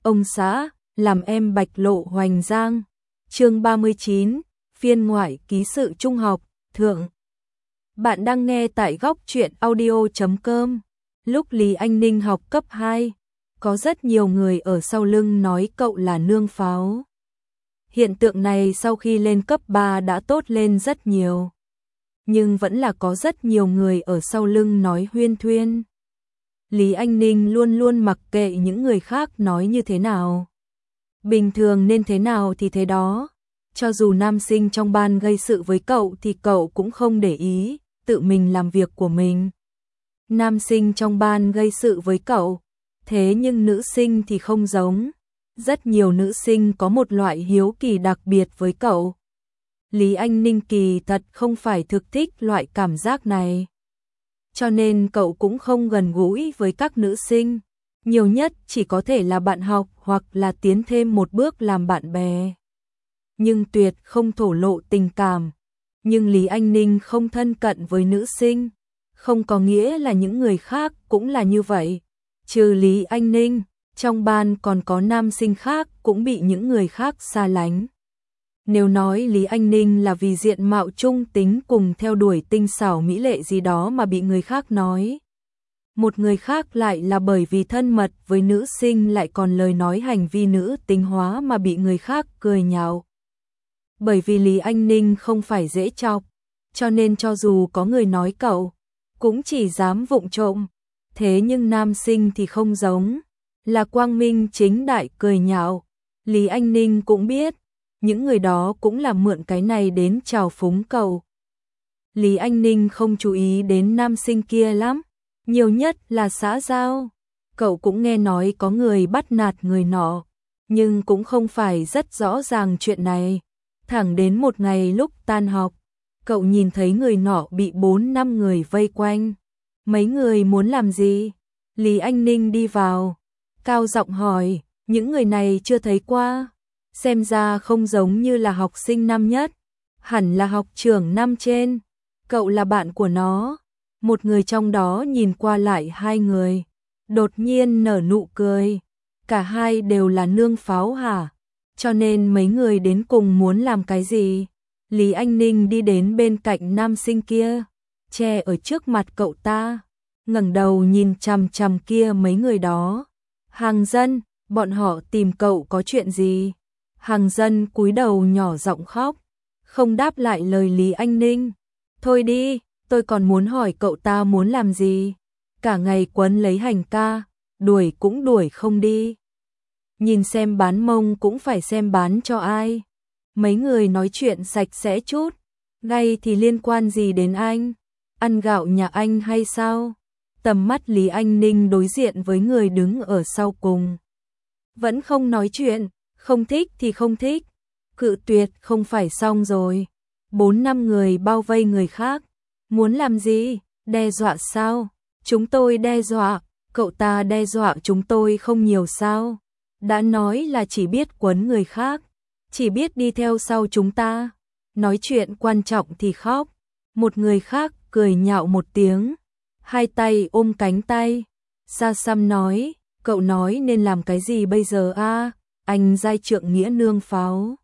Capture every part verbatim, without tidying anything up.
ông xã, làm em bạch lộ hoành giang. Chương ba mươi chín, phiên ngoại ký sự trung học, thượng. Bạn đang nghe tại góc truyện audio chấm com. Lúc Lý Anh Ninh học cấp hai, có rất nhiều người ở sau lưng nói cậu là nương pháo. Hiện tượng này sau khi lên cấp ba đã tốt lên rất nhiều. Nhưng vẫn là có rất nhiều người ở sau lưng nói huyên thuyên. Lý Anh Ninh luôn luôn mặc kệ những người khác nói như thế nào. Bình thường nên thế nào thì thế đó. Cho dù nam sinh trong ban gây sự với cậu thì cậu cũng không để ý, tự mình làm việc của mình. Nam sinh trong ban gây sự với cậu, thế nhưng nữ sinh thì không giống. Rất nhiều nữ sinh có một loại hiếu kỳ đặc biệt với cậu. Lý Anh Ninh kỳ thật không phải thực thích loại cảm giác này. Cho nên cậu cũng không gần gũi với các nữ sinh. Nhiều nhất chỉ có thể là bạn học hoặc là tiến thêm một bước làm bạn bè. Nhưng tuyệt không thổ lộ tình cảm. Nhưng Lý Anh Ninh không thân cận với nữ sinh. Không có nghĩa là những người khác cũng là như vậy. Trừ Lý Anh Ninh, trong ban còn có nam sinh khác cũng bị những người khác xa lánh. Nếu nói Lý Anh Ninh là vì diện mạo trung tính cùng theo đuổi tinh xảo mỹ lệ gì đó mà bị người khác nói. Một người khác lại là bởi vì thân mật với nữ sinh lại còn lời nói hành vi nữ tính hóa mà bị người khác cười nhạo. Bởi vì Lý Anh Ninh không phải dễ chọc, cho nên cho dù có người nói cậu, cũng chỉ dám vụng trộm. Thế nhưng nam sinh thì không giống, là quang minh chính đại cười nhạo. Lý Anh Ninh cũng biết, những người đó cũng là mượn cái này đến trào phúng cậu. Lý Anh Ninh không chú ý đến nam sinh kia lắm, nhiều nhất là xã giao. Cậu cũng nghe nói có người bắt nạt người nọ, nhưng cũng không phải rất rõ ràng chuyện này. Thẳng đến một ngày lúc tan học, cậu nhìn thấy người nọ bị bốn năm người vây quanh. Mấy người muốn làm gì? Lý Anh Ninh đi vào, cao giọng hỏi, những người này chưa thấy qua. Xem ra không giống như là học sinh năm nhất, hẳn là học trưởng năm trên. Cậu là bạn của nó. Một người trong đó nhìn qua lại hai người, đột nhiên nở nụ cười. Cả hai đều là nương pháo hả? Cho nên mấy người đến cùng muốn làm cái gì? Lý Anh Ninh đi đến bên cạnh nam sinh kia, che ở trước mặt cậu ta, ngẩng đầu nhìn chằm chằm kia mấy người đó. Hàng Dân, bọn họ tìm cậu có chuyện gì? Hàng Dân cúi đầu nhỏ giọng khóc, không đáp lại lời Lý Anh Ninh. Thôi đi, tôi còn muốn hỏi cậu ta muốn làm gì? Cả ngày quấn lấy hành ca, đuổi cũng đuổi không đi. Nhìn xem bán mông cũng phải xem bán cho ai. Mấy người nói chuyện sạch sẽ chút, ngay thì liên quan gì đến anh? Ăn gạo nhà anh hay sao? Tầm mắt Lý Anh Ninh đối diện với người đứng ở sau cùng. Vẫn không nói chuyện, không thích thì không thích. Cự tuyệt không phải xong rồi. Bốn năm người bao vây người khác. Muốn làm gì? Đe dọa sao? Chúng tôi đe dọa, cậu ta đe dọa chúng tôi không nhiều sao? Đã nói là chỉ biết quấn người khác, chỉ biết đi theo sau chúng ta. Nói chuyện quan trọng thì khóc. Một người khác cười nhạo một tiếng, hai tay ôm cánh tay. Sa Săm nói, cậu nói nên làm cái gì bây giờ a? Anh giai trượng nghĩa nương pháo.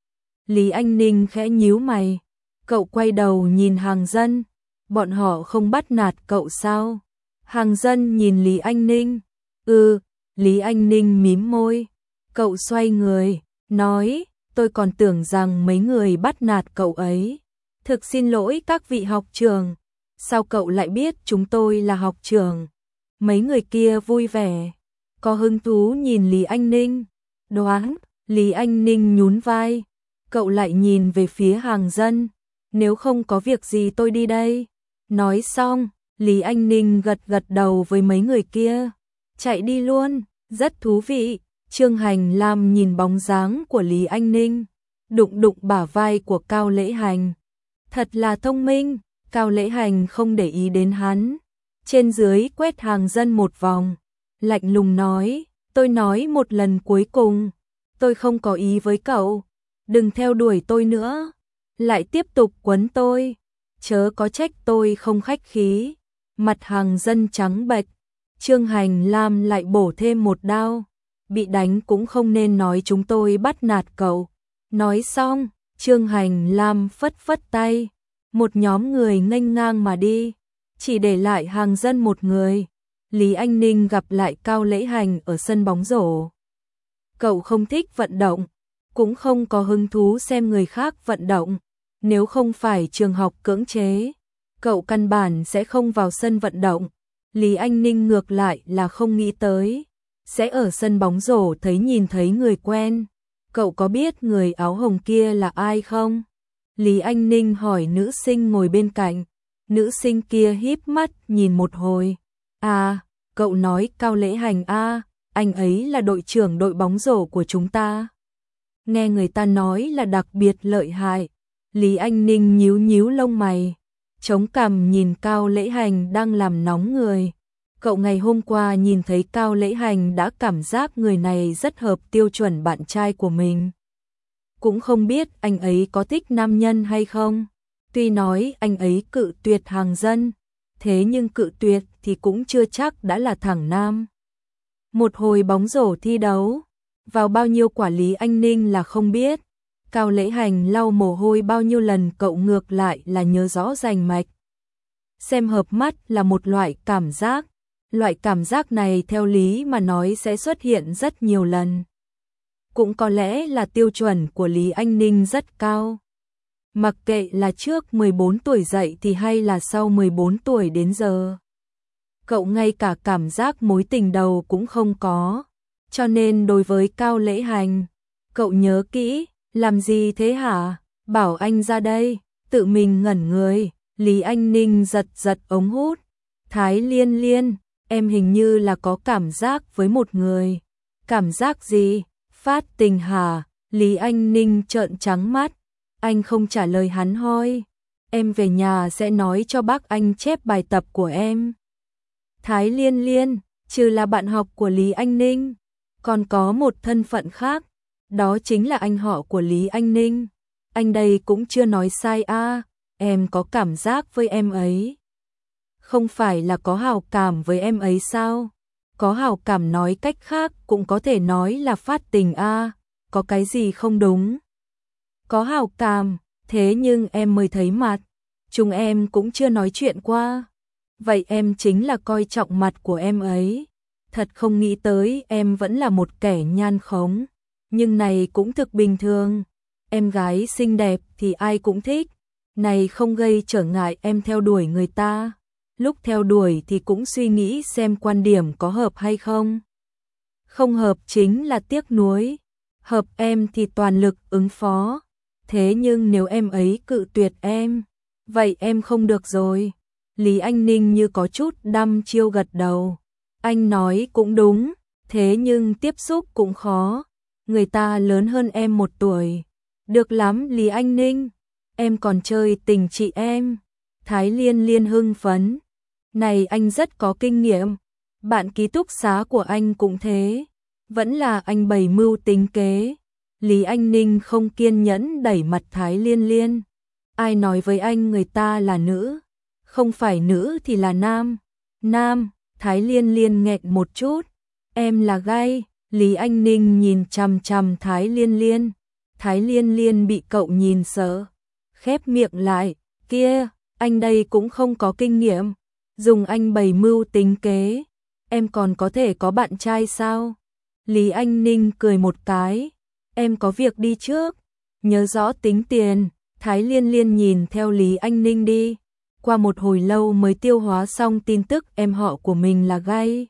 Lý Anh Ninh khẽ nhíu mày, cậu quay đầu nhìn Hàng Dân, bọn họ không bắt nạt cậu sao? Hàng Dân nhìn Lý Anh Ninh, ừ, Lý Anh Ninh mím môi, cậu xoay người, nói, tôi còn tưởng rằng mấy người bắt nạt cậu ấy. Thực xin lỗi các vị học trưởng, sao cậu lại biết chúng tôi là học trưởng? Mấy người kia vui vẻ, có hứng thú nhìn Lý Anh Ninh, đoán, Lý Anh Ninh nhún vai, cậu lại nhìn về phía Hàng Dân, nếu không có việc gì tôi đi đây. Nói xong, Lý Anh Ninh gật gật đầu với mấy người kia, chạy đi luôn, rất thú vị. Trương Hành Lam nhìn bóng dáng của Lý Anh Ninh, đụng đụng bả vai của Cao Lễ Hành. Thật là thông minh, Cao Lễ Hành không để ý đến hắn. Trên dưới quét Hàng Dân một vòng, lạnh lùng nói, tôi nói một lần cuối cùng, tôi không có ý với cậu, đừng theo đuổi tôi nữa, lại tiếp tục quấn tôi, chớ có trách tôi không khách khí. Mặt Hàng Dân trắng bệch, Trương Hành Lam lại bổ thêm một đao. bị đánh cũng không nên nói chúng tôi bắt nạt cậu. Nói xong, Trương Hành Lam phất phất tay, một nhóm người nghênh ngang mà đi, chỉ để lại Hàng Dân một người. Lý Anh Ninh gặp lại Cao Lễ Hành ở sân bóng rổ. Cậu không thích vận động, cũng không có hứng thú xem người khác vận động. Nếu không phải trường học cưỡng chế, cậu căn bản sẽ không vào sân vận động. Lý Anh Ninh ngược lại là không nghĩ tới sẽ ở sân bóng rổ thấy nhìn thấy người quen. Cậu có biết người áo hồng kia là ai không? Lý Anh Ninh hỏi nữ sinh ngồi bên cạnh. Nữ sinh kia híp mắt nhìn một hồi. À, cậu nói Cao Lễ Hành a, anh ấy là đội trưởng đội bóng rổ của chúng ta. Nghe người ta nói là đặc biệt lợi hại. Lý Anh Ninh nhíu nhíu lông mày, chống cằm nhìn Cao Lễ Hành đang làm nóng người. Cậu ngày hôm qua nhìn thấy Cao Lễ Hành đã cảm giác người này rất hợp tiêu chuẩn bạn trai của mình. Cũng không biết anh ấy có thích nam nhân hay không. Tuy nói anh ấy cự tuyệt Hàng Dân, thế nhưng cự tuyệt thì cũng chưa chắc đã là thẳng nam. Một hồi bóng rổ thi đấu, vào bao nhiêu quả Lý Anh Ninh là không biết. Cao Lễ Hành lau mồ hôi bao nhiêu lần cậu ngược lại là nhớ rõ rành mạch. Xem hợp mắt là một loại cảm giác. Loại cảm giác này theo lý mà nói sẽ xuất hiện rất nhiều lần. Cũng có lẽ là tiêu chuẩn của Lý Anh Ninh rất cao. Mặc kệ là trước mười bốn tuổi dậy thì hay là sau mười bốn tuổi đến giờ. Cậu ngay cả cảm giác mối tình đầu cũng không có. Cho nên đối với Cao Lễ Hành, cậu nhớ kỹ, làm gì thế hả? Bảo anh ra đây, tự mình ngẩn người. Lý Anh Ninh giật giật ống hút. Thái Liên Liên, em hình như là có cảm giác với một người. Cảm giác gì? Phát tình hả? Lý Anh Ninh trợn trắng mắt. Anh không trả lời hắn hỏi. Em về nhà sẽ nói cho bác anh chép bài tập của em. Thái Liên Liên, trừ là bạn học của Lý Anh Ninh, còn có một thân phận khác. Đó chính là anh họ của Lý Anh Ninh. Anh đây cũng chưa nói sai a, em có cảm giác với em ấy. Không phải là có hảo cảm với em ấy sao? Có hảo cảm nói cách khác cũng có thể nói là phát tình a, có cái gì không đúng? Có hảo cảm, thế nhưng em mới thấy mặt, chúng em cũng chưa nói chuyện qua. Vậy em chính là coi trọng mặt của em ấy. Thật không nghĩ tới em vẫn là một kẻ nhan khống. Nhưng này cũng thực bình thường. Em gái xinh đẹp thì ai cũng thích. Này không gây trở ngại em theo đuổi người ta. Lúc theo đuổi thì cũng suy nghĩ xem quan điểm có hợp hay không. Không hợp chính là tiếc nuối. Hợp em thì toàn lực ứng phó. Thế nhưng nếu em ấy cự tuyệt em, vậy em không được rồi. Lý Anh Ninh như có chút đăm chiêu gật đầu. Anh nói cũng đúng, thế nhưng tiếp xúc cũng khó. Người ta lớn hơn em một tuổi. Được lắm Lý Anh Ninh, em còn chơi tình chị em. Thái Liên Liên hưng phấn. Này anh rất có kinh nghiệm. Bạn ký túc xá của anh cũng thế. Vẫn là anh bày mưu tính kế. Lý Anh Ninh không kiên nhẫn đẩy mặt Thái Liên Liên. Ai nói với anh người ta là nữ? Không phải nữ thì là nam. Nam, Thái Liên Liên nghẹn một chút. Em là gay. Lý Anh Ninh nhìn chằm chằm Thái Liên Liên. Thái Liên Liên bị cậu nhìn sợ. Khép miệng lại. Kia, anh đây cũng không có kinh nghiệm. Dùng anh bày mưu tính kế. Em còn có thể có bạn trai sao? Lý Anh Ninh cười một cái. Em có việc đi trước. Nhớ rõ tính tiền. Thái Liên Liên nhìn theo Lý Anh Ninh đi. Qua một hồi lâu mới tiêu hóa xong tin tức em họ của mình là gay.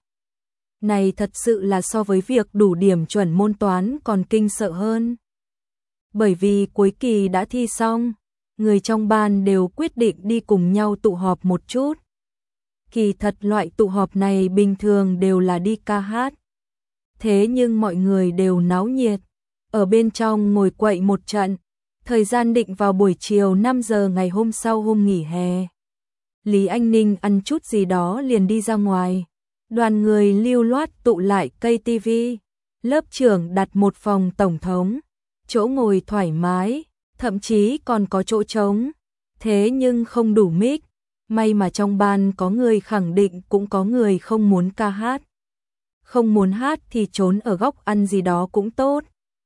Này thật sự là so với việc đủ điểm chuẩn môn toán còn kinh sợ hơn. Bởi vì cuối kỳ đã thi xong, người trong ban đều quyết định đi cùng nhau tụ họp một chút. Kỳ thật loại tụ họp này bình thường đều là đi ca hát. Thế nhưng mọi người đều náo nhiệt, ở bên trong ngồi quậy một trận. Thời gian định vào buổi chiều năm giờ ngày hôm sau hôm nghỉ hè. Lý Anh Ninh ăn chút gì đó liền đi ra ngoài. Đoàn người lưu loát tụ lại cây tivi. Lớp trưởng đặt một phòng tổng thống. Chỗ ngồi thoải mái, thậm chí còn có chỗ trống. Thế nhưng không đủ mic. May mà trong ban có người khẳng định cũng có người không muốn ca hát. không muốn hát thì trốn ở góc ăn gì đó cũng tốt.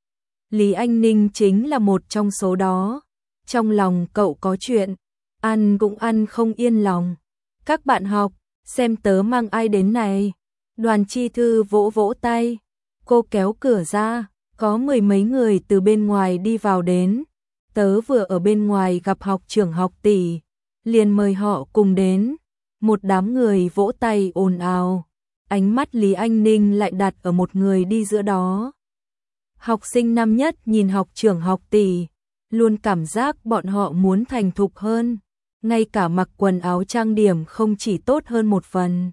Lý Anh Ninh chính là một trong số đó. Trong lòng cậu có chuyện, ăn cũng ăn không yên lòng. Các bạn học, xem tớ mang ai đến này. Đoàn Chi Thư vỗ vỗ tay, cô kéo cửa ra, có mười mấy người từ bên ngoài đi vào đến. Tớ vừa ở bên ngoài gặp học trưởng học tỷ, liền mời họ cùng đến. Một đám người vỗ tay ồn ào, ánh mắt Lý Anh Ninh lại đặt ở một người đi giữa đó. Học sinh năm nhất nhìn học trưởng học tỷ, luôn cảm giác bọn họ muốn thành thục hơn, ngay cả mặc quần áo trang điểm không chỉ tốt hơn một phần.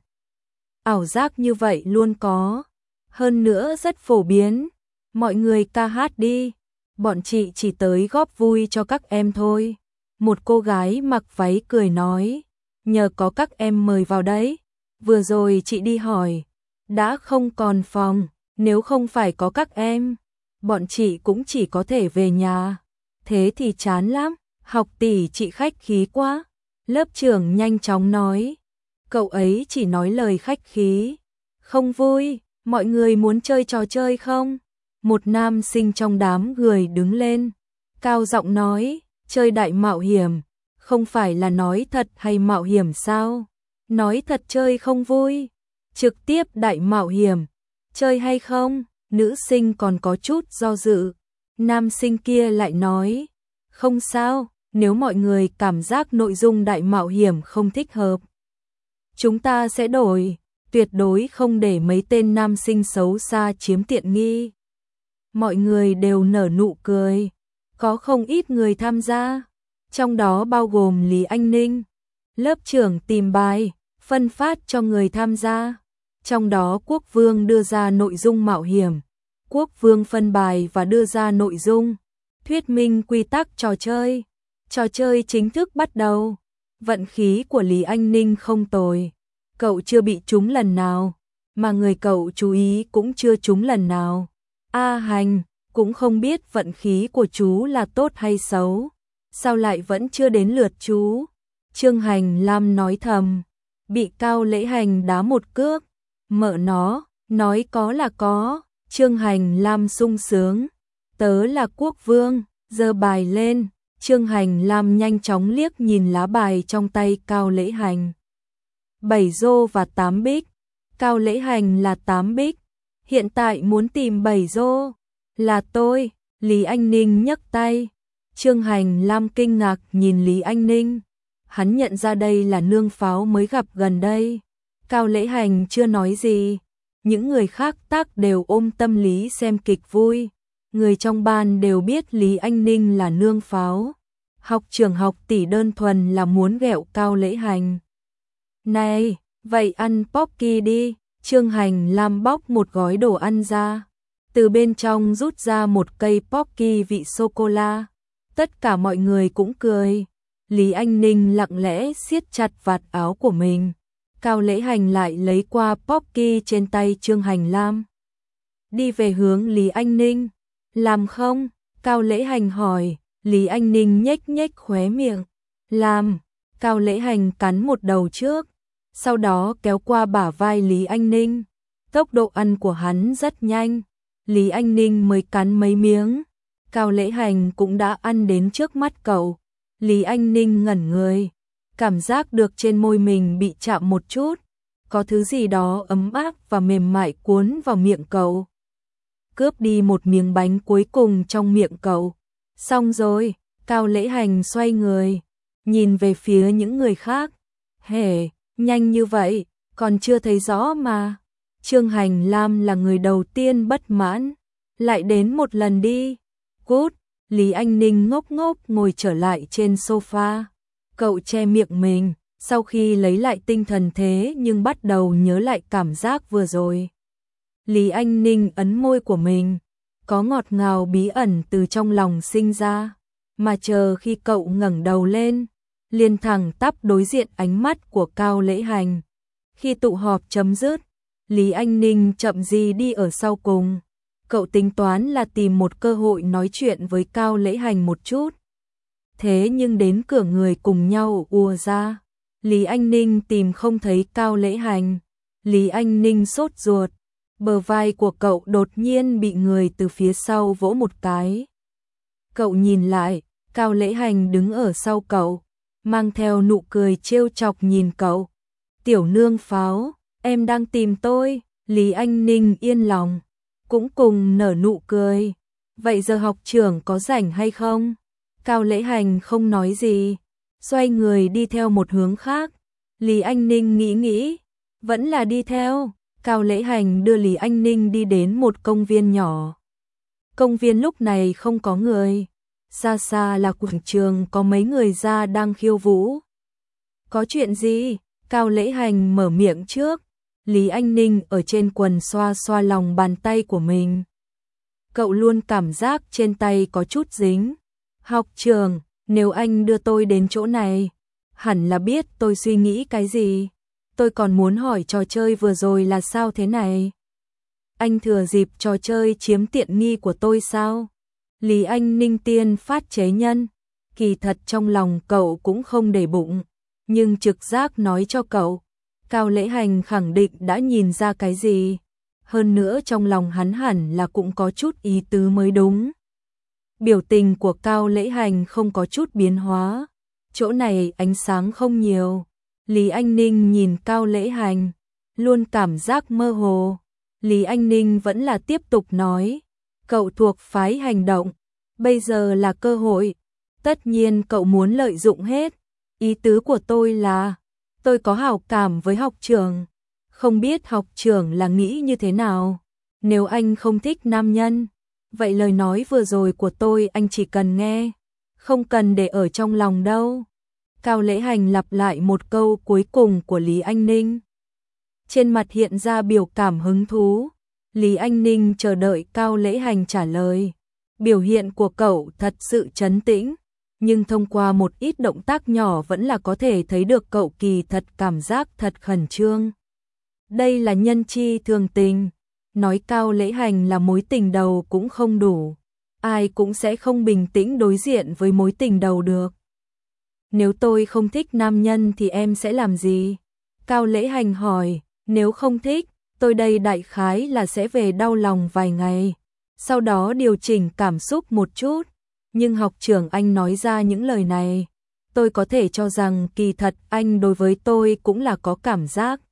Ảo giác như vậy luôn có, hơn nữa rất phổ biến. Mọi người ca hát đi, bọn chị chỉ tới góp vui cho các em thôi. Một cô gái mặc váy cười nói, nhờ có các em mời vào đấy. Vừa rồi chị đi hỏi, đã không còn phòng, nếu không phải có các em, bọn chị cũng chỉ có thể về nhà. Thế thì chán lắm, học tỷ chị khách khí quá. Lớp trưởng nhanh chóng nói, cậu ấy chỉ nói lời khách khí, không vui, mọi người muốn chơi trò chơi không? Một nam sinh trong đám người đứng lên, cao giọng nói, chơi đại mạo hiểm, không phải là nói thật hay mạo hiểm sao? Nói thật chơi không vui, trực tiếp đại mạo hiểm, chơi hay không? Nữ sinh còn có chút do dự, nam sinh kia lại nói, không sao, nếu mọi người cảm giác nội dung đại mạo hiểm không thích hợp, chúng ta sẽ đổi, tuyệt đối không để mấy tên nam sinh xấu xa chiếm tiện nghi. Mọi người đều nở nụ cười, có không ít người tham gia, trong đó bao gồm Lý Anh Ninh. Lớp trưởng tìm bài, phân phát cho người tham gia, trong đó Quốc Vương đưa ra nội dung mạo hiểm, Quốc Vương phân bài và đưa ra nội dung, thuyết minh quy tắc trò chơi. Trò chơi chính thức bắt đầu. Vận khí của Lý Anh Ninh không tồi, cậu chưa bị trúng lần nào, mà người cậu chú ý cũng chưa trúng lần nào. A Hành cũng không biết vận khí của chú là tốt hay xấu, sao lại vẫn chưa đến lượt chú. Trương Hành Lam nói thầm, bị Cao Lễ Hành đá một cước, mợ nó, nói có là có. Trương Hành Lam sung sướng, tớ là Quốc Vương, giơ bài lên. Trương Hành Lam nhanh chóng liếc nhìn lá bài trong tay Cao Lễ Hành. Bảy rô và tám bích. Cao Lễ Hành là tám bích. Hiện tại muốn tìm bảy rô. Là tôi. Lý Anh Ninh nhấc tay. Trương Hành Lam kinh ngạc nhìn Lý Anh Ninh. Hắn nhận ra đây là nương pháo mới gặp gần đây. Cao Lễ Hành chưa nói gì. Những người khác tác đều ôm tâm lý xem kịch vui. Người trong ban đều biết Lý Anh Ninh là nương pháo. Học trưởng học tỷ đơn thuần là muốn ghẹo Cao Lễ Hành. Này, vậy ăn Pocky đi. Trương Hành Lam bóc một gói đồ ăn ra, từ bên trong rút ra một cây Pocky vị sô-cô-la. Tất cả mọi người cũng cười. Lý Anh Ninh lặng lẽ siết chặt vạt áo của mình. Cao Lễ Hành lại lấy qua Pocky trên tay Trương Hành Lam, đi về hướng Lý Anh Ninh. Làm không? Cao Lễ Hành hỏi. Lý Anh Ninh nhếch nhếch khóe miệng. Làm. Cao Lễ Hành cắn một đầu trước, sau đó kéo qua bả vai Lý Anh Ninh. Tốc độ ăn của hắn rất nhanh, Lý Anh Ninh mới cắn mấy miếng, Cao Lễ Hành cũng đã ăn đến trước mắt cậu. Lý Anh Ninh ngẩn người, cảm giác được trên môi mình bị chạm một chút, có thứ gì đó ấm áp và mềm mại cuốn vào miệng cậu. Cướp đi một miếng bánh cuối cùng trong miệng cậu. Xong rồi, Cao Lễ Hành xoay người, nhìn về phía những người khác. Hề, nhanh như vậy, còn chưa thấy rõ mà. Trương Hành Lam là người đầu tiên bất mãn. Lại đến một lần đi. Cút. Lý Anh Ninh ngốc ngốc ngồi trở lại trên sofa. Cậu che miệng mình, sau khi lấy lại tinh thần thế nhưng bắt đầu nhớ lại cảm giác vừa rồi. Lý Anh Ninh ấn môi của mình, có ngọt ngào bí ẩn từ trong lòng sinh ra, mà chờ khi cậu ngẩng đầu lên, liền thẳng tắp đối diện ánh mắt của Cao Lễ Hành. Khi tụ họp chấm dứt, Lý Anh Ninh chậm gì đi ở sau cùng. Cậu tính toán là tìm một cơ hội nói chuyện với Cao Lễ Hành một chút. Thế nhưng đến cửa người cùng nhau ùa ra. Lý Anh Ninh tìm không thấy Cao Lễ Hành. Lý Anh Ninh sốt ruột. Bờ vai của cậu đột nhiên bị người từ phía sau vỗ một cái. Cậu nhìn lại, Cao Lễ Hành đứng ở sau cậu, mang theo nụ cười trêu chọc nhìn cậu. Tiểu nương pháo, em đang tìm tôi. Lý Anh Ninh yên lòng, cũng cùng nở nụ cười. Vậy giờ học trưởng có rảnh hay không? Cao Lễ Hành không nói gì, xoay người đi theo một hướng khác. Lý Anh Ninh nghĩ nghĩ, vẫn là đi theo. Cao Lễ Hành đưa Lý Anh Ninh đi đến một công viên nhỏ. Công viên lúc này không có người, xa xa là quảng trường có mấy người ra đang khiêu vũ. Có chuyện gì? Cao Lễ Hành mở miệng trước. Lý Anh Ninh ở trên quần xoa xoa lòng bàn tay của mình. Cậu luôn cảm giác trên tay có chút dính. Học trưởng, nếu anh đưa tôi đến chỗ này, hẳn là biết tôi suy nghĩ cái gì. Tôi còn muốn hỏi trò chơi vừa rồi là sao thế này? Anh thừa dịp trò chơi chiếm tiện nghi của tôi sao? Lý Anh Ninh tiên phát chế nhân. Kỳ thật trong lòng cậu cũng không để bụng, nhưng trực giác nói cho cậu, Cao Lễ Hành khẳng định đã nhìn ra cái gì. Hơn nữa trong lòng hắn hẳn là cũng có chút ý tứ mới đúng. Biểu tình của Cao Lễ Hành không có chút biến hóa. Chỗ này ánh sáng không nhiều. Lý Anh Ninh nhìn Cao Lễ Hành, luôn cảm giác mơ hồ. Lý Anh Ninh vẫn là tiếp tục nói, cậu thuộc phái hành động, bây giờ là cơ hội, tất nhiên cậu muốn lợi dụng hết. Ý tứ của tôi là, tôi có hảo cảm với học trưởng, không biết học trưởng là nghĩ như thế nào. Nếu anh không thích nam nhân, vậy lời nói vừa rồi của tôi anh chỉ cần nghe, không cần để ở trong lòng đâu. Cao Lễ Hành lặp lại một câu cuối cùng của Lý Anh Ninh. Trên mặt hiện ra biểu cảm hứng thú. Lý Anh Ninh chờ đợi Cao Lễ Hành trả lời. Biểu hiện của cậu thật sự trấn tĩnh, nhưng thông qua một ít động tác nhỏ vẫn là có thể thấy được cậu kỳ thật cảm giác thật khẩn trương. Đây là nhân chi thường tình, nói Cao Lễ Hành là mối tình đầu cũng không đủ, ai cũng sẽ không bình tĩnh đối diện với mối tình đầu được. Nếu tôi không thích nam nhân thì em sẽ làm gì? Cao Lễ Hành hỏi, nếu không thích, tôi đây đại khái là sẽ về đau lòng vài ngày, sau đó điều chỉnh cảm xúc một chút. Nhưng học trưởng anh nói ra những lời này, tôi có thể cho rằng kỳ thật anh đối với tôi cũng là có cảm giác.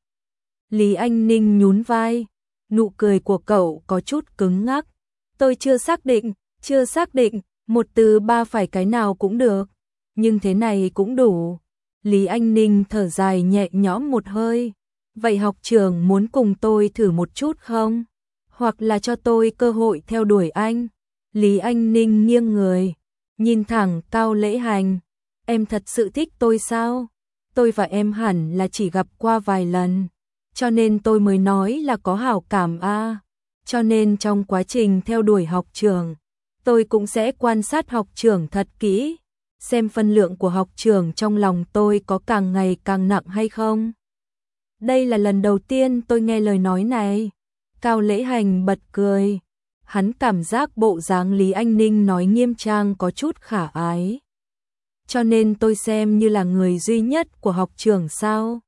Lý Anh Ninh nhún vai, nụ cười của cậu có chút cứng ngắc. Tôi chưa xác định, chưa xác định, một từ ba phải cái nào cũng được, nhưng thế này cũng đủ. Lý Anh Ninh thở dài nhẹ nhõm một hơi. Vậy học trưởng muốn cùng tôi thử một chút không? Hoặc là cho tôi cơ hội theo đuổi anh? Lý Anh Ninh nghiêng người, nhìn thẳng Cao Lễ Hành. Em thật sự thích tôi sao? Tôi và em hẳn là chỉ gặp qua vài lần, cho nên tôi mới nói là có hảo cảm a. À. Cho nên trong quá trình theo đuổi học trưởng, tôi cũng sẽ quan sát học trưởng thật kỹ, xem phân lượng của học trưởng trong lòng tôi có càng ngày càng nặng hay không. Đây là lần đầu tiên tôi nghe lời nói này. Cao Lễ Hành bật cười. Hắn cảm giác bộ dáng Lý Anh Ninh nói nghiêm trang có chút khả ái. Cho nên tôi xem như là người duy nhất của học trưởng sao?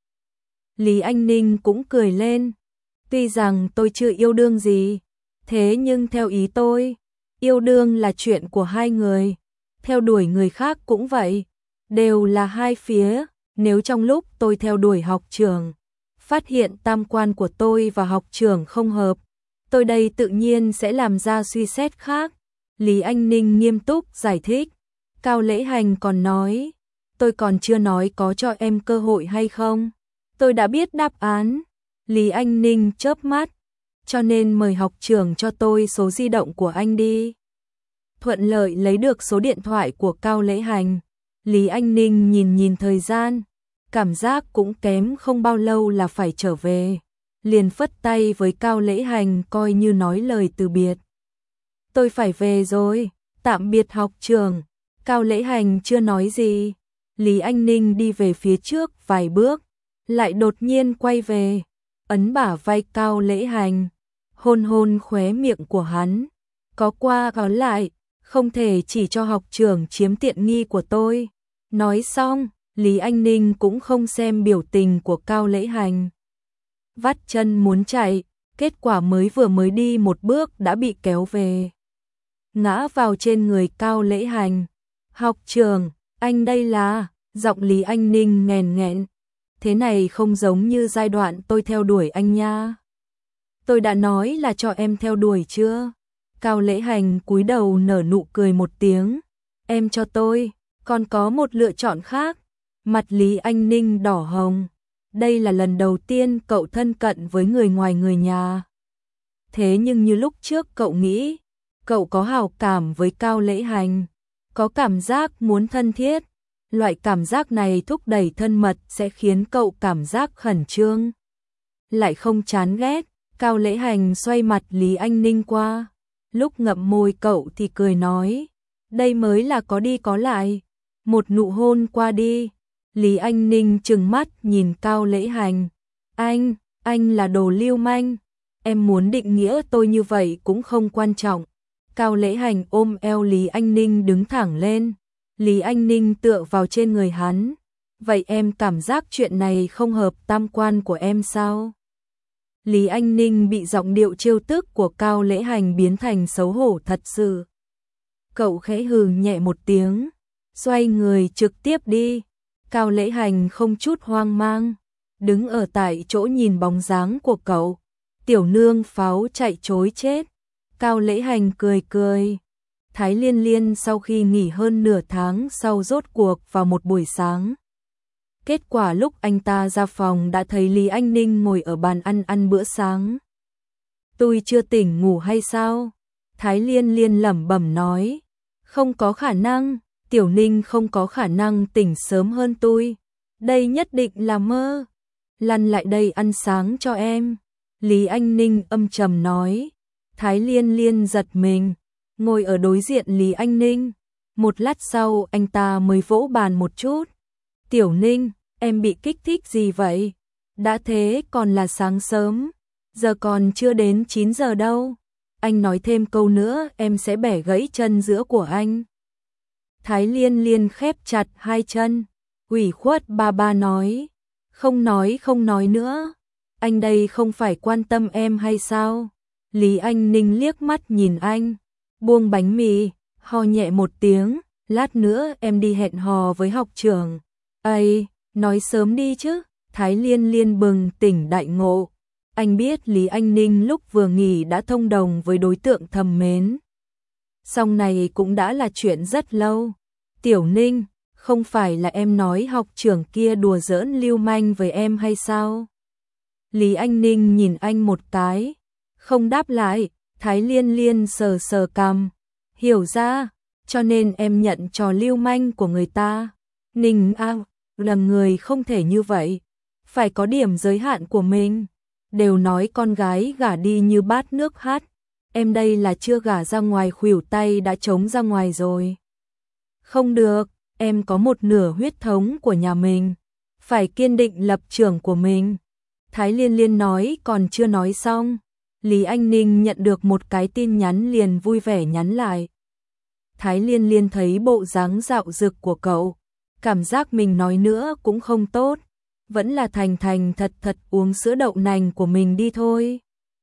Lý Anh Ninh cũng cười lên. Tuy rằng tôi chưa yêu đương gì, thế nhưng theo ý tôi, yêu đương là chuyện của hai người, theo đuổi người khác cũng vậy, đều là hai phía. Nếu trong lúc tôi theo đuổi học trưởng, phát hiện tam quan của tôi và học trưởng không hợp, tôi đây tự nhiên sẽ làm ra suy xét khác. Lý Anh Ninh nghiêm túc giải thích. Cao Lễ Hành còn nói, tôi còn chưa nói có cho em cơ hội hay không. Tôi đã biết đáp án. Lý Anh Ninh chớp mắt, cho nên mời học trưởng cho tôi số di động của anh đi. Thuận lợi lấy được số điện thoại của Cao Lễ Hành. Lý Anh Ninh nhìn nhìn thời gian, cảm giác cũng kém không bao lâu là phải trở về, liền phất tay với Cao Lễ Hành coi như nói lời từ biệt. Tôi phải về rồi, tạm biệt học trưởng. Cao Lễ Hành chưa nói gì, Lý Anh Ninh đi về phía trước vài bước, lại đột nhiên quay về, ấn bả vai Cao Lễ Hành, hôn hôn khóe miệng của hắn. Có qua có lại, không thể chỉ cho học trưởng chiếm tiện nghi của tôi. Nói xong, Lý Anh Ninh cũng không xem biểu tình của Cao Lễ Hành, vắt chân muốn chạy. Kết quả mới vừa mới đi một bước đã bị kéo về. Ngã vào trên người Cao Lễ Hành. Học trưởng, anh đây là, giọng Lý Anh Ninh nghèn nghẹn. Thế này không giống như giai đoạn tôi theo đuổi anh nha. Tôi đã nói là cho em theo đuổi chưa? Cao Lễ Hành cúi đầu nở nụ cười một tiếng. Em cho tôi, còn có một lựa chọn khác. Mặt Lý Anh Ninh đỏ hồng. Đây là lần đầu tiên cậu thân cận với người ngoài người nhà. Thế nhưng như lúc trước cậu nghĩ, cậu có hảo cảm với Cao Lễ Hành, có cảm giác muốn thân thiết. Loại cảm giác này thúc đẩy thân mật sẽ khiến cậu cảm giác khẩn trương, lại không chán ghét. Cao Lễ Hành xoay mặt Lý Anh Ninh qua, lúc ngậm môi cậu thì cười nói, đây mới là có đi có lại. Một nụ hôn qua đi. Lý Anh Ninh trừng mắt nhìn Cao Lễ Hành. Anh, anh là đồ lưu manh. Em muốn định nghĩa tôi như vậy cũng không quan trọng. Cao Lễ Hành ôm eo Lý Anh Ninh đứng thẳng lên. Lý Anh Ninh tựa vào trên người hắn. Vậy em cảm giác chuyện này không hợp tam quan của em sao? Lý Anh Ninh bị giọng điệu trêu tức của Cao Lễ Hành biến thành xấu hổ thật sự. Cậu khẽ hừ nhẹ một tiếng, xoay người trực tiếp đi. Cao Lễ Hành không chút hoang mang, đứng ở tại chỗ nhìn bóng dáng của cậu. Tiểu nương pháo chạy trối chết. Cao Lễ Hành cười cười. Thái Liên Liên sau khi nghỉ hơn nửa tháng sau rốt cuộc vào một buổi sáng. Kết quả lúc anh ta ra phòng đã thấy Lý Anh Ninh ngồi ở bàn ăn ăn bữa sáng. Tôi chưa tỉnh ngủ hay sao? Thái Liên Liên lẩm bẩm nói. Không có khả năng, Tiểu Ninh không có khả năng tỉnh sớm hơn tôi. Đây nhất định là mơ. Lăn lại đây ăn sáng cho em. Lý Anh Ninh âm trầm nói. Thái Liên Liên giật mình, ngồi ở đối diện Lý Anh Ninh. Một lát sau anh ta mới vỗ bàn một chút. Tiểu Ninh, em bị kích thích gì vậy? Đã thế còn là sáng sớm, giờ còn chưa đến chín giờ đâu. Anh nói thêm câu nữa em sẽ bẻ gãy chân giữa của anh. Thái Liên Liên khép chặt hai chân, ủy khuất ba ba nói. Không nói không nói nữa, anh đây không phải quan tâm em hay sao? Lý Anh Ninh liếc mắt nhìn anh, buông bánh mì, ho nhẹ một tiếng. Lát nữa em đi hẹn hò với học trưởng. Ây, nói sớm đi chứ. Thái Liên Liên bừng tỉnh đại ngộ. Anh biết Lý Anh Ninh lúc vừa nghỉ đã thông đồng với đối tượng thầm mến. Song này cũng đã là chuyện rất lâu. Tiểu Ninh, không phải là em nói học trưởng kia đùa giỡn lưu manh với em hay sao? Lý Anh Ninh nhìn anh một cái, không đáp lại. Thái Liên Liên sờ sờ cằm, hiểu ra, cho nên em nhận trò lưu manh của người ta. Ninh a, là người không thể như vậy, phải có điểm giới hạn của mình. Đều nói con gái gả đi như bát nước hát, em đây là chưa gả ra ngoài khuỷu tay đã trống ra ngoài rồi. Không được, em có một nửa huyết thống của nhà mình, phải kiên định lập trường của mình. Thái Liên Liên nói còn chưa nói xong, Lý Anh Ninh nhận được một cái tin nhắn liền vui vẻ nhắn lại. Thái Liên Liên thấy bộ dáng dạo dực của cậu, cảm giác mình nói nữa cũng không tốt, vẫn là thành thành thật thật uống sữa đậu nành của mình đi thôi.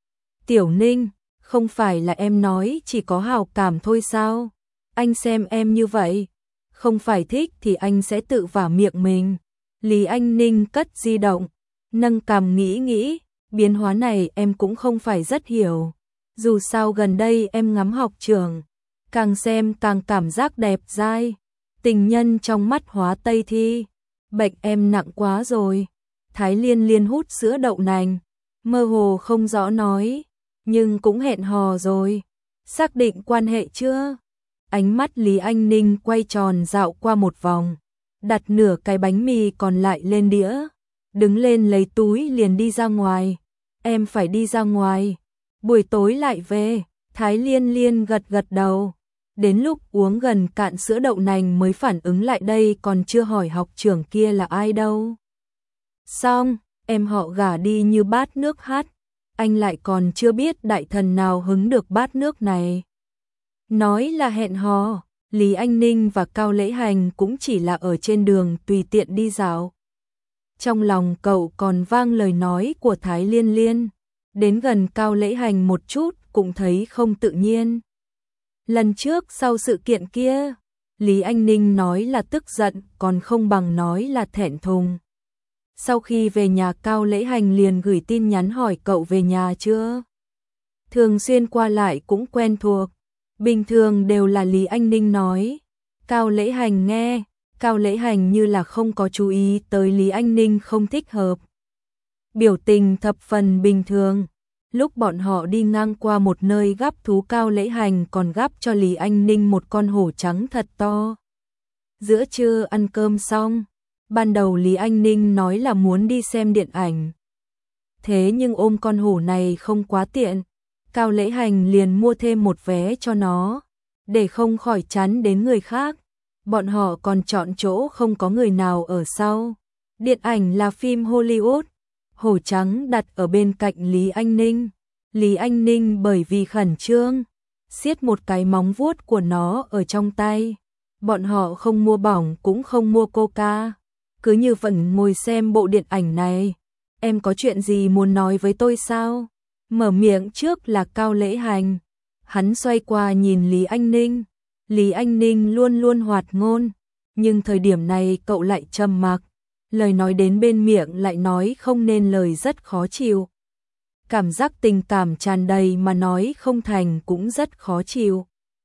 Tiểu Ninh, không phải là em nói chỉ có hảo cảm thôi sao? Anh xem em như vậy, không phải thích thì anh sẽ tự vả miệng mình. Lý Anh Ninh cất di động, nâng cằm nghĩ nghĩ, biến hóa này em cũng không phải rất hiểu. Dù sao gần đây em ngắm học trưởng, càng xem càng cảm giác đẹp dai. Tình nhân trong mắt hóa Tây Thi, bệnh em nặng quá rồi. Thái Liên Liên hút sữa đậu nành, mơ hồ không rõ nói, nhưng cũng hẹn hò rồi. Xác định quan hệ chưa? Ánh mắt Lý Anh Ninh quay tròn dạo qua một vòng, đặt nửa cái bánh mì còn lại lên đĩa, đứng lên lấy túi liền đi ra ngoài. Em phải đi ra ngoài, buổi tối lại về. Thái Liên Liên gật gật đầu. Đến lúc uống gần cạn sữa đậu nành mới phản ứng lại đây còn chưa hỏi học trưởng kia là ai đâu. Xong, em họ gả đi như bát nước hát, anh lại còn chưa biết đại thần nào hứng được bát nước này. Nói là hẹn hò, Lý Anh Ninh và Cao Lễ Hành cũng chỉ là ở trên đường tùy tiện đi dạo. Trong lòng cậu còn vang lời nói của Thái Liên Liên. đến gần Cao Lễ Hành một chút cũng thấy không tự nhiên. Lần trước sau sự kiện kia, Lý Anh Ninh nói là tức giận còn không bằng nói là thẹn thùng. Sau khi về nhà Cao Lễ Hành liền gửi tin nhắn hỏi cậu về nhà chưa. Thường xuyên qua lại cũng quen thuộc, bình thường đều là Lý Anh Ninh nói. Cao Lễ Hành nghe, Cao Lễ Hành như là không có chú ý tới Lý Anh Ninh không thích hợp. Biểu tình thập phần bình thường. Lúc bọn họ đi ngang qua một nơi gắp thú, Cao Lễ Hành còn gắp cho Lý Anh Ninh một con hổ trắng thật to. Giữa trưa ăn cơm xong, ban đầu Lý Anh Ninh nói là muốn đi xem điện ảnh. Thế nhưng ôm con hổ này không quá tiện, Cao Lễ Hành liền mua thêm một vé cho nó, để không khỏi chắn đến người khác. Bọn họ còn chọn chỗ không có người nào ở sau. Điện ảnh là phim Hollywood. Hổ trắng đặt ở bên cạnh Lý Anh Ninh. Lý Anh Ninh bởi vì khẩn trương, siết một cái móng vuốt của nó ở trong tay. Bọn họ không mua bỏng cũng không mua coca. Cứ như vẫn ngồi xem bộ điện ảnh này. Em có chuyện gì muốn nói với tôi sao? Mở miệng trước là Cao Lễ Hành. Hắn xoay qua nhìn Lý Anh Ninh. Lý Anh Ninh luôn luôn hoạt ngôn, nhưng thời điểm này cậu lại trầm mặc. Lời nói đến bên miệng lại nói không nên lời, rất khó chịu. Cảm giác tình cảm tràn đầy mà nói không thành cũng rất khó chịu.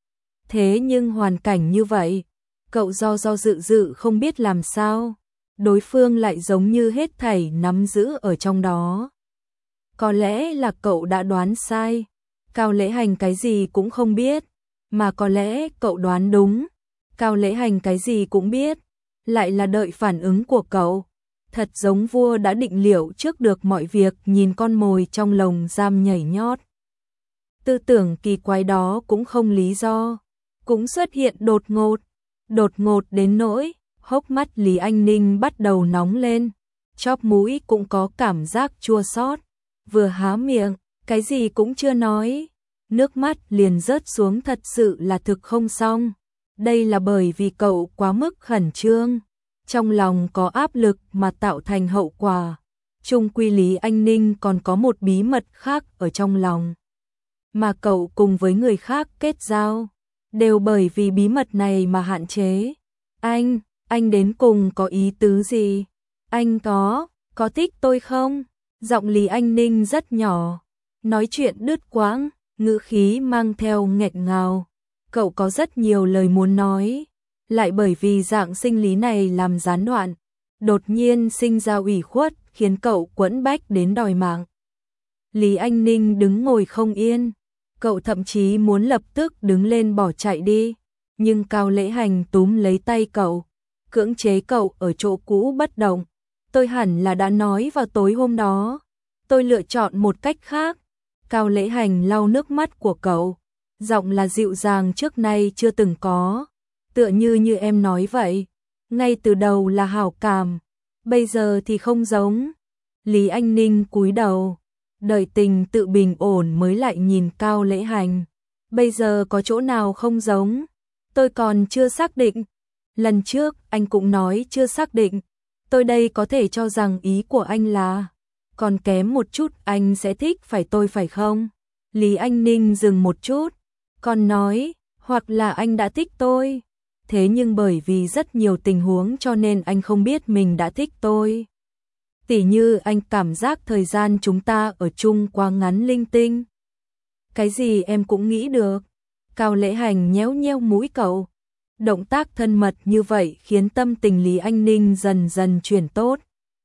Thế nhưng hoàn cảnh như vậy, cậu do do dự dự không biết làm sao. Đối phương lại giống như hết thảy nắm giữ ở trong đó. Có lẽ là cậu đã đoán sai. Cao Lễ Hành cái gì cũng không biết, mà có lẽ cậu đoán đúng. Cao Lễ Hành cái gì cũng biết, lại là đợi phản ứng của cậu. Thật giống vua đã định liệu trước được mọi việc, nhìn con mồi trong lồng giam nhảy nhót. Tư tưởng kỳ quái đó cũng không lý do, cũng xuất hiện đột ngột. Đột ngột đến nỗi, hốc mắt Lý Anh Ninh bắt đầu nóng lên, chóp mũi cũng có cảm giác chua xót. Vừa há miệng, cái gì cũng chưa nói, nước mắt liền rớt xuống, thật sự là thực không xong. Đây là bởi vì cậu quá mức khẩn trương, trong lòng có áp lực mà tạo thành hậu quả. Chung quy Lý Anh Ninh còn có một bí mật khác ở trong lòng, mà cậu cùng với người khác kết giao, đều bởi vì bí mật này mà hạn chế. Anh, anh đến cùng có ý tứ gì? Anh có, có thích tôi không? Giọng Lý Anh Ninh rất nhỏ, nói chuyện đứt quãng, ngữ khí mang theo nghẹn ngào. Cậu có rất nhiều lời muốn nói, lại bởi vì dạng sinh lý này làm gián đoạn, đột nhiên sinh ra ủy khuất, khiến cậu quẫn bách đến đòi mạng. Lý Anh Ninh đứng ngồi không yên, cậu thậm chí muốn lập tức đứng lên bỏ chạy đi, nhưng Cao Lễ Hành túm lấy tay cậu, cưỡng chế cậu ở chỗ cũ bất động. Tôi hẳn là đã nói vào tối hôm đó, tôi lựa chọn một cách khác. Cao Lễ Hành lau nước mắt của cậu, giọng là dịu dàng trước nay chưa từng có, tựa như như em nói vậy, ngay từ đầu là hảo cảm, bây giờ thì không giống. Lý Anh Ninh cúi đầu, đợi tình tự bình ổn mới lại nhìn Cao Lễ Hành. Bây giờ có chỗ nào không giống? Tôi còn chưa xác định. Lần trước anh cũng nói chưa xác định. Tôi đây có thể cho rằng ý của anh là còn kém một chút anh sẽ thích phải tôi phải không? Lý Anh Ninh dừng một chút, còn nói, hoặc là anh đã thích tôi, thế nhưng bởi vì rất nhiều tình huống cho nên anh không biết mình đã thích tôi. Tỉ như anh cảm giác thời gian chúng ta ở chung quá ngắn linh tinh. Cái gì em cũng nghĩ được. Cao Lễ Hành nhéo nhéo mũi cậu. Động tác thân mật như vậy khiến tâm tình Lý Anh Ninh dần dần chuyển tốt.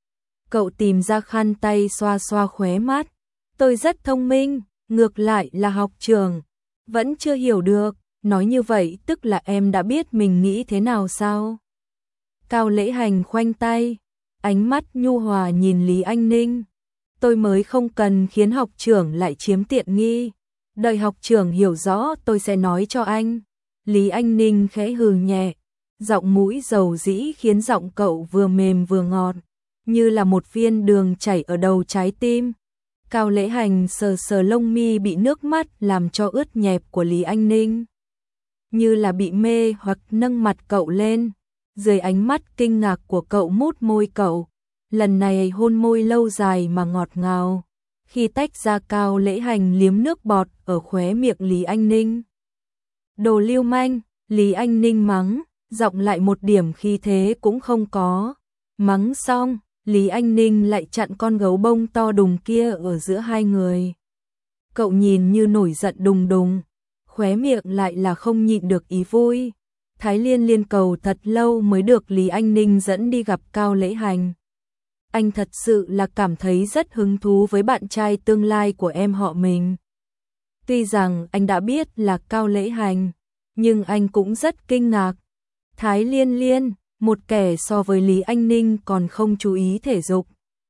Cậu tìm ra khăn tay xoa xoa khóe mắt. Tôi rất thông minh, ngược lại là học trường. Vẫn chưa hiểu được, nói như vậy tức là em đã biết mình nghĩ thế nào sao? Cao Lễ Hành khoanh tay, ánh mắt nhu hòa nhìn Lý Anh Ninh. Tôi mới không cần khiến học trưởng lại chiếm tiện nghi. Đợi học trưởng hiểu rõ tôi sẽ nói cho anh. Lý Anh Ninh khẽ hừ nhẹ, giọng mũi dầu dĩ khiến giọng cậu vừa mềm vừa ngọt, như là một viên đường chảy ở đầu trái tim. Cao Lễ Hành sờ sờ lông mi bị nước mắt làm cho ướt nhẹp của Lý Anh Ninh, như là bị mê hoặc nâng mặt cậu lên, dưới ánh mắt kinh ngạc của cậu mút môi cậu, lần này hôn môi lâu dài mà ngọt ngào, Khi tách ra, Cao Lễ Hành liếm nước bọt ở khóe miệng Lý Anh Ninh. Đồ lưu manh, Lý Anh Ninh mắng, giọng lại một điểm khí thế cũng không có. Mắng xong, Lý Anh Ninh lại chặn con gấu bông to đùng kia ở giữa hai người. Cậu nhìn như nổi giận đùng đùng, khóe miệng lại là không nhịn được ý vui. Thái Liên Liên cầu thật lâu mới được Lý Anh Ninh dẫn đi gặp Cao Lễ Hành. Anh thật sự là cảm thấy rất hứng thú với bạn trai tương lai của em họ mình. Tuy rằng anh đã biết là Cao Lễ Hành, nhưng anh cũng rất kinh ngạc. Thái Liên Liên, một kẻ so với Lý Anh Ninh còn không chú ý thể dục.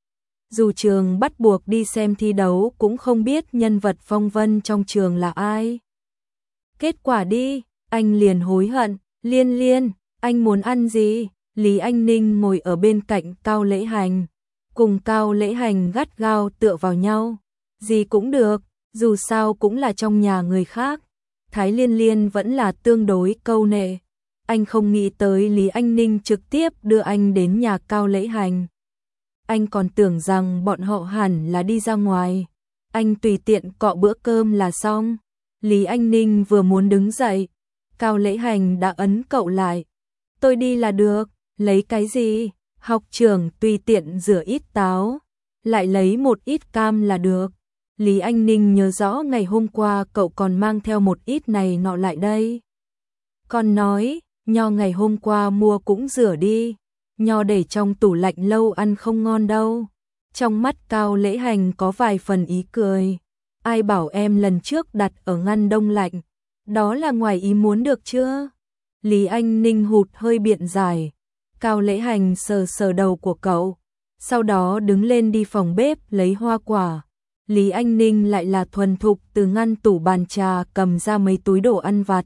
Dù trường bắt buộc đi xem thi đấu cũng không biết nhân vật phong vân trong trường là ai. Kết quả đi, anh liền hối hận. Liên Liên, anh muốn ăn gì? Lý Anh Ninh ngồi ở bên cạnh Cao Lễ Hành, cùng Cao Lễ Hành gắt gao tựa vào nhau. Gì cũng được, dù sao cũng là trong nhà người khác. Thái Liên Liên vẫn là tương đối câu nệ. Anh không nghĩ tới Lý Anh Ninh trực tiếp đưa anh đến nhà Cao Lễ Hành. Anh còn tưởng rằng bọn họ hẳn là đi ra ngoài. Anh tùy tiện cọ bữa cơm là xong. Lý Anh Ninh vừa muốn đứng dậy, Cao Lễ Hành đã ấn cậu lại. Tôi đi là được, lấy cái gì? Học trưởng tùy tiện rửa ít táo, lại lấy một ít cam là được. Lý Anh Ninh nhớ rõ ngày hôm qua cậu còn mang theo một ít này nọ lại đây. Còn nói, nho ngày hôm qua mua cũng rửa đi, nho để trong tủ lạnh lâu ăn không ngon đâu. Trong mắt Cao Lễ Hành có vài phần ý cười. Ai bảo em lần trước đặt ở ngăn đông lạnh, đó là ngoài ý muốn được chưa? Lý Anh Ninh hụt hơi biện giải. Cao Lễ Hành sờ sờ đầu của cậu, sau đó đứng lên đi phòng bếp lấy hoa quả. Lý Anh Ninh lại là thuần thục từ ngăn tủ bàn trà cầm ra mấy túi đồ ăn vặt.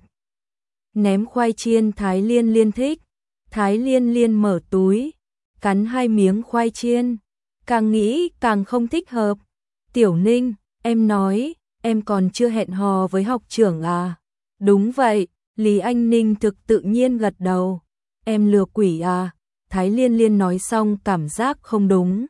Ném khoai chiên Thái Liên Liên thích. Thái Liên Liên mở túi, cắn hai miếng khoai chiên. Càng nghĩ càng không thích hợp. Tiểu Ninh, em nói, em còn chưa hẹn hò với học trưởng à? Đúng vậy, Lý Anh Ninh thực tự nhiên gật đầu. Em lừa quỷ à? Thái Liên Liên nói xong cảm giác không đúng.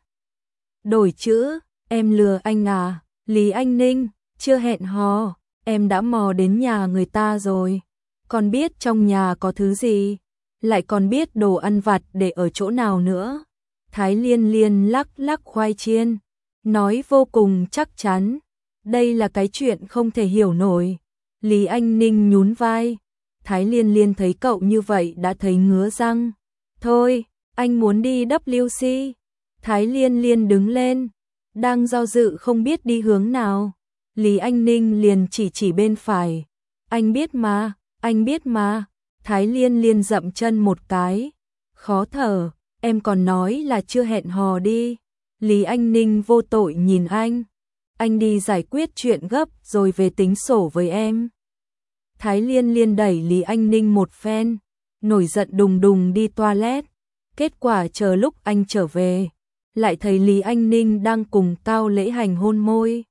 Đổi chữ, em lừa anh à? Lý Anh Ninh, chưa hẹn hò, em đã mò đến nhà người ta rồi. Còn biết trong nhà có thứ gì, lại còn biết đồ ăn vặt để ở chỗ nào nữa. Thái Liên Liên lắc lắc khoai chiên, nói vô cùng chắc chắn. Đây là cái chuyện không thể hiểu nổi. Lý Anh Ninh nhún vai. Thái Liên Liên thấy cậu như vậy đã thấy ngứa răng. Thôi, anh muốn đi W C. Thái Liên Liên đứng lên, đang do dự không biết đi hướng nào. Lý Anh Ninh liền chỉ chỉ bên phải. Anh biết mà, anh biết mà. Thái Liên Liên dậm chân một cái. Khó thở, em còn nói là chưa hẹn hò đi. Lý Anh Ninh vô tội nhìn anh. Anh đi giải quyết chuyện gấp rồi về tính sổ với em. Thái Liên Liên đẩy Lý Anh Ninh một phen, nổi giận đùng đùng đi toilet. Kết quả chờ lúc anh trở về, lại thấy Lý Anh Ninh đang cùng Cao Lễ Hành hôn môi.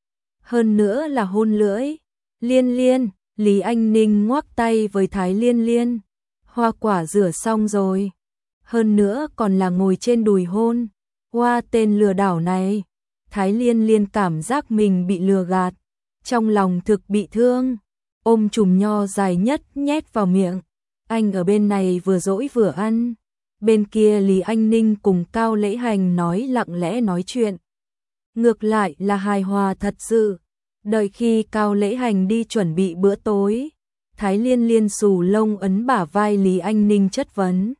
Hơn nữa là hôn lưỡi. Liên Liên, Lý Anh Ninh ngoắc tay với Thái Liên Liên. Hoa quả rửa xong rồi. Hơn nữa còn là ngồi trên đùi hôn. Hoa tên lừa đảo này. Thái Liên Liên cảm giác mình bị lừa gạt. Trong lòng thực bị thương. Ôm chùm nho dài nhất nhét vào miệng. Anh ở bên này vừa dỗi vừa ăn. Bên kia Lý Anh Ninh cùng Cao Lễ Hành nói lặng lẽ nói chuyện. Ngược lại là hài hòa thật sự. Đợi khi Cao Lễ Hành đi chuẩn bị bữa tối, Thái Liên Liên xù lông ấn bả vai Lý Anh Ninh chất vấn.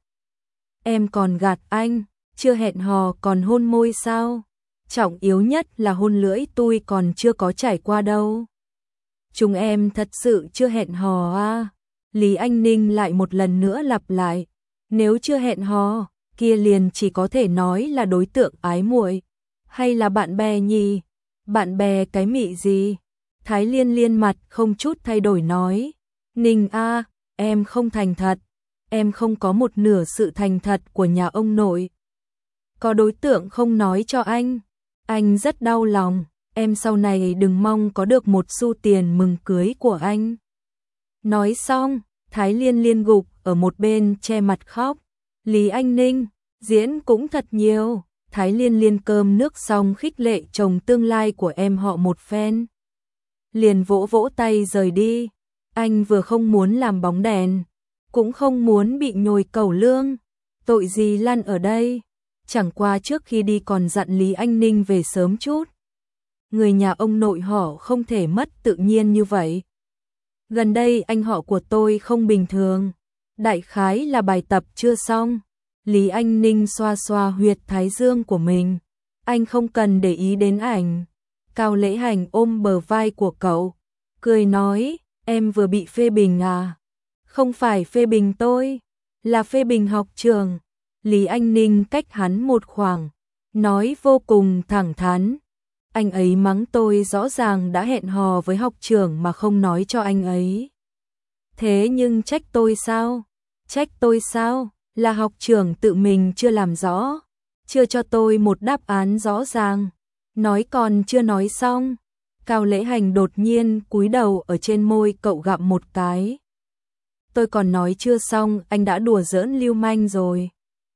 Em còn gạt anh, chưa hẹn hò còn hôn môi sao? Trọng yếu nhất là hôn lưỡi tôi còn chưa có trải qua đâu. Chúng em thật sự chưa hẹn hò à? Lý Anh Ninh lại một lần nữa lặp lại. Nếu chưa hẹn hò, kia liền chỉ có thể nói là đối tượng ái muội, hay là bạn bè nhỉ? Bạn bè cái mị gì? Thái Liên Liên mặt không chút thay đổi nói. Ninh a, em không thành thật. Em không có một nửa sự thành thật của nhà ông nội. Có đối tượng không nói cho anh. Anh rất đau lòng. Em sau này đừng mong có được một xu tiền mừng cưới của anh. Nói xong, Thái Liên Liên gục ở một bên che mặt khóc. Lý Anh Ninh, diễn cũng thật nhiều. Thái Liên Liên cơm nước xong khích lệ chồng tương lai của em họ một phen. Liền vỗ vỗ tay rời đi. Anh vừa không muốn làm bóng đèn, cũng không muốn bị nhồi cẩu lương. Tội gì lăn ở đây. Chẳng qua trước khi đi còn dặn Lý Anh Ninh về sớm chút. Người nhà ông nội họ không thể mất tự nhiên như vậy. Gần đây anh họ của tôi không bình thường. Đại khái là bài tập chưa xong. Lý Anh Ninh xoa xoa huyệt thái dương của mình. Anh không cần để ý đến ảnh. Cao Lễ Hành ôm bờ vai của cậu, cười nói, em vừa bị phê bình à? Không phải phê bình tôi, là phê bình học trường. Lý Anh Ninh cách hắn một khoảng, nói vô cùng thẳng thắn. Anh ấy mắng tôi rõ ràng đã hẹn hò với học trưởng mà không nói cho anh ấy. Thế nhưng trách tôi sao? Trách tôi sao? Là học trưởng tự mình chưa làm rõ, chưa cho tôi một đáp án rõ ràng. Nói còn chưa nói xong, Cao Lễ Hành đột nhiên cúi đầu ở trên môi cậu gặm một cái. Tôi còn nói chưa xong, anh đã đùa giỡn lưu manh rồi.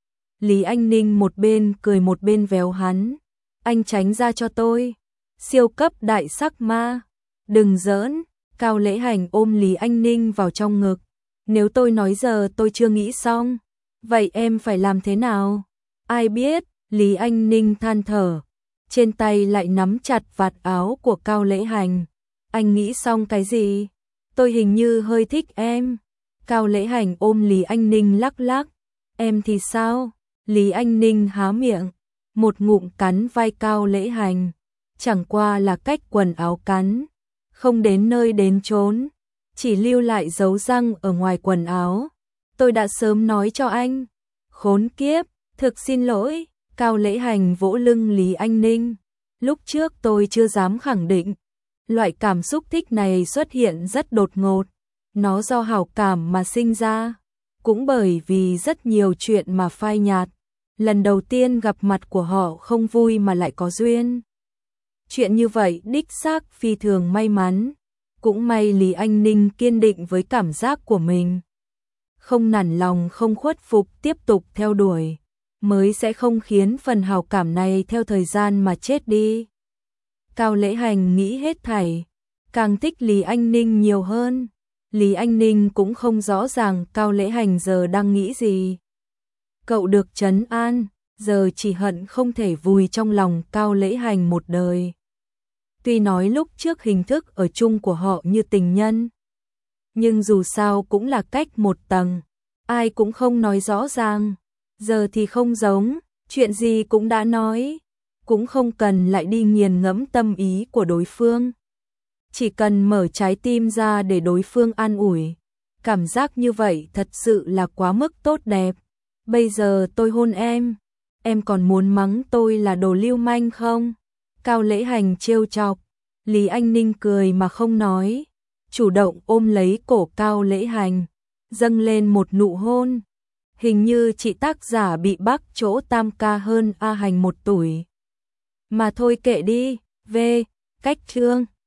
Lý Anh Ninh một bên cười một bên véo hắn. Anh tránh ra cho tôi. Siêu cấp đại sắc ma. Đừng giỡn. Cao Lễ Hành ôm Lý Anh Ninh vào trong ngực. Nếu tôi nói giờ tôi chưa nghĩ xong, vậy em phải làm thế nào? Ai biết, Lý Anh Ninh than thở. Trên tay lại nắm chặt vạt áo của Cao Lễ Hành. Anh nghĩ xong cái gì? Tôi hình như hơi thích em. Cao Lễ Hành ôm Lý Anh Ninh lắc lắc. Em thì sao? Lý Anh Ninh há miệng, một ngụm cắn vai Cao Lễ Hành. Chẳng qua là cách quần áo cắn, không đến nơi đến chốn, chỉ lưu lại dấu răng ở ngoài quần áo. Tôi đã sớm nói cho anh. Khốn kiếp, thực xin lỗi. Cao Lễ Hành vỗ lưng Lý Anh Ninh. Lúc trước tôi chưa dám khẳng định. Loại cảm xúc thích này xuất hiện rất đột ngột. Nó do hảo cảm mà sinh ra. Cũng bởi vì rất nhiều chuyện mà phai nhạt. Lần đầu tiên gặp mặt của họ không vui mà lại có duyên. Chuyện như vậy đích xác phi thường may mắn. Cũng may Lý Anh Ninh kiên định với cảm giác của mình. Không nản lòng không khuất phục tiếp tục theo đuổi. Mới sẽ không khiến phần hào cảm này theo thời gian mà chết đi. Cao Lễ Hành nghĩ hết thảy. Càng thích Lý Anh Ninh nhiều hơn. Lý Anh Ninh cũng không rõ ràng Cao Lễ Hành giờ đang nghĩ gì. Cậu được trấn an, giờ chỉ hận không thể vùi trong lòng Cao Lễ Hành một đời. Tuy nói lúc trước hình thức ở chung của họ như tình nhân, nhưng dù sao cũng là cách một tầng, ai cũng không nói rõ ràng. Giờ thì không giống, chuyện gì cũng đã nói, cũng không cần lại đi nghiền ngẫm tâm ý của đối phương. Chỉ cần mở trái tim ra để đối phương an ủi. Cảm giác như vậy thật sự là quá mức tốt đẹp. Bây giờ tôi hôn em, em còn muốn mắng tôi là đồ lưu manh không? Cao Lễ Hành trêu chọc. Lý Anh Ninh cười mà không nói, chủ động ôm lấy cổ Cao Lễ Hành, dâng lên một nụ hôn. Hình như chị tác giả bị bác chỗ tam ca hơn A Hành một tuổi. Mà thôi kệ đi, V, cách chương.